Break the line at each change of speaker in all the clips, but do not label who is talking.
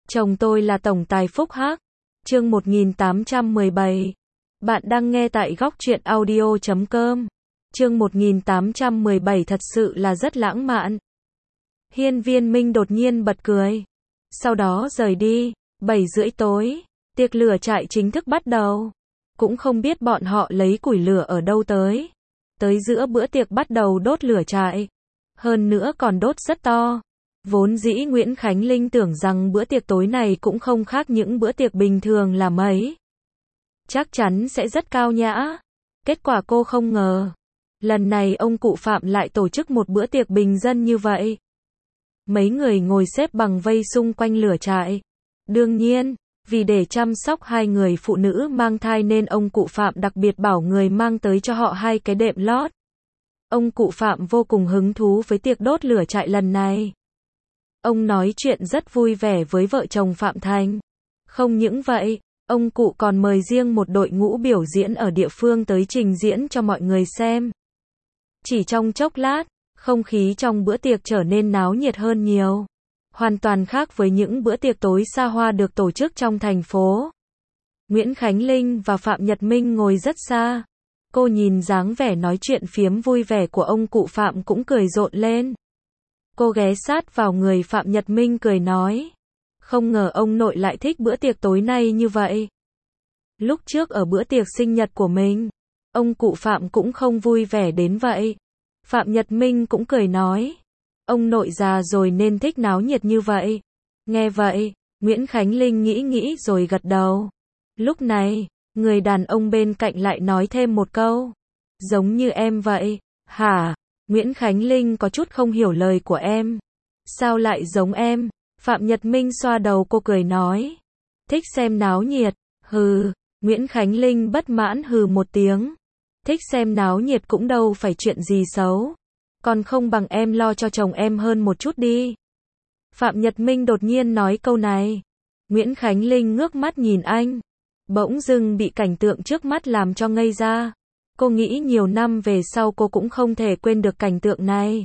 Chồng tôi là tổng tài phúc hắc. Chương 1817. Bạn đang nghe tại góc truyện audio.com. Chương 1817 thật sự là rất lãng mạn. Hiên Viên Minh đột nhiên bật cười. Sau đó rời đi. 7:30 tối, tiệc lửa trại chính thức bắt đầu. Cũng không biết bọn họ lấy củi lửa ở đâu tới. Tới giữa bữa tiệc bắt đầu đốt lửa trại. Hơn nữa còn đốt rất to. Vốn dĩ Nguyễn Khánh Linh tưởng rằng bữa tiệc tối này cũng không khác những bữa tiệc bình thường là mấy. Chắc chắn sẽ rất cao nhã. Kết quả cô không ngờ. Lần này ông cụ Phạm lại tổ chức một bữa tiệc bình dân như vậy. Mấy người ngồi xếp bằng vây xung quanh lửa trại. Đương nhiên, vì để chăm sóc hai người phụ nữ mang thai nên ông cụ Phạm đặc biệt bảo người mang tới cho họ 2 cái đệm lót. Ông cụ Phạm vô cùng hứng thú với tiệc đốt lửa trại lần này. Ông nói chuyện rất vui vẻ với vợ chồng Phạm Thành. Không những vậy, ông cụ còn mời riêng một đội ngũ biểu diễn ở địa phương tới trình diễn cho mọi người xem. Chỉ trong chốc lát, không khí trong bữa tiệc trở nên náo nhiệt hơn nhiều. Hoàn toàn khác với những bữa tiệc tối xa hoa được tổ chức trong thành phố. Nguyễn Khánh Linh và Phạm Nhật Minh ngồi rất xa. Cô nhìn dáng vẻ nói chuyện phiếm vui vẻ của ông cụ Phạm cũng cười rộ lên. Cô ghé sát vào người Phạm Nhật Minh cười nói. Không ngờ ông nội lại thích bữa tiệc tối nay như vậy. Lúc trước ở bữa tiệc sinh nhật của mình, ông cụ Phạm cũng không vui vẻ đến vậy. Phạm Nhật Minh cũng cười nói. Ông nội già rồi nên thích náo nhiệt như vậy. Nghe vậy, Nguyễn Khánh Linh nghĩ rồi gật đầu. Lúc này, người đàn ông bên cạnh lại nói thêm một câu. Giống như em vậy, hả? Nguyễn Khánh Linh có chút không hiểu lời của em. Sao lại giống em? Phạm Nhật Minh xoa đầu cô cười nói. Thích xem náo nhiệt, hừ. Nguyễn Khánh Linh bất mãn hừ một tiếng. Thích xem náo nhiệt cũng đâu phải chuyện gì xấu. Còn không bằng em lo cho chồng em hơn một chút đi. Phạm Nhật Minh đột nhiên nói câu này. Nguyễn Khánh Linh ngước mắt nhìn anh. Bỗng dưng bị cảnh tượng trước mắt làm cho ngây ra. Cô nghĩ nhiều năm về sau cô cũng không thể quên được cảnh tượng này.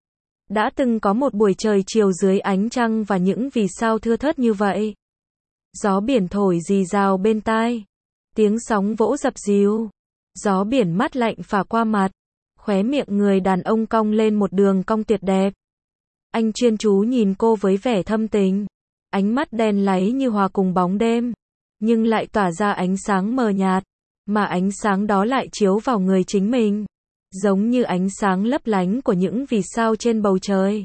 Đã từng có một buổi trời chiều dưới ánh trăng và những vì sao thưa thớt như vậy. Gió biển thổi rì rào bên tai. Tiếng sóng vỗ dập dìu. Gió biển mát lạnh phả qua mặt. Khóe miệng người đàn ông cong lên một đường cong tuyệt đẹp. Anh chuyên chú nhìn cô với vẻ thâm tình. Ánh mắt đen láy như hòa cùng bóng đêm. Nhưng lại tỏa ra ánh sáng mờ nhạt. Mà ánh sáng đó lại chiếu vào người chính mình. Giống như ánh sáng lấp lánh của những vì sao trên bầu trời.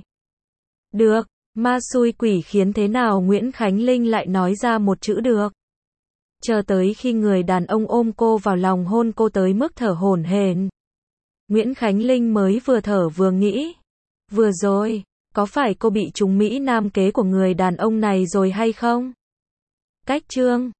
Được, ma xui quỷ khiến thế nào Nguyễn Khánh Linh lại nói ra một chữ được. Chờ tới khi người đàn ông ôm cô vào lòng hôn cô tới mức thở hổn hển. Nguyễn Khánh Linh mới vừa thở vừa nghĩ. Vừa rồi, có phải cô bị trúng Mỹ Nam kế của người đàn ông này rồi hay không? Cách chương